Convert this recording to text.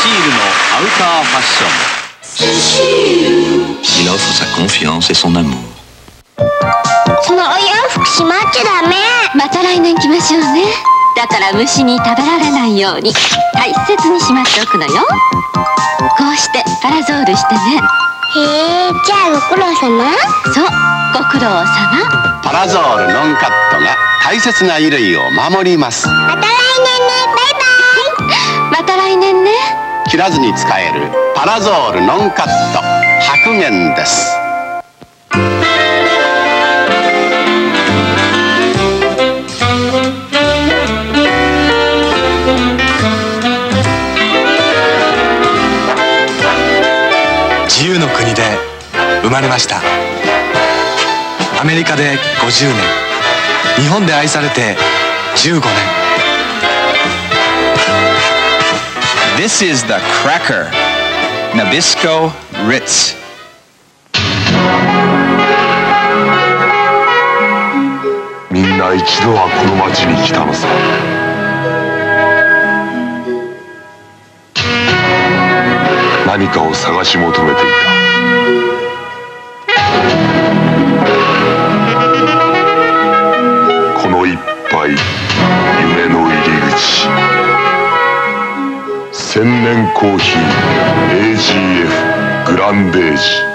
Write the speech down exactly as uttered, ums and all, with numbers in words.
シールのアウターファッション。Il offre sa confiance et son amour。 そのお洋服しまっちゃダメ。 また来年来ましょうね。だから虫に食べられないように大切にしまっておくのよ。こうしてパラゾールしてね。 へえ、じゃあご苦労様。 そう、ご苦労様。 パラゾールノンカットが大切な衣類を守ります。 また来年ね。バイバイ。 また来年ね。 切らずに使えるパラゾールノンカット白玄です。 自由の国で生まれました。アメリカでごじゅうねん、日本で愛されてじゅうごねん。 This is the Cracker Nabisco Ritz。 みんな一度はこの町に来たのさ。何かを探し求めていた。この一杯、夢の入り口。千年コーヒー エージーエフ グランデージ。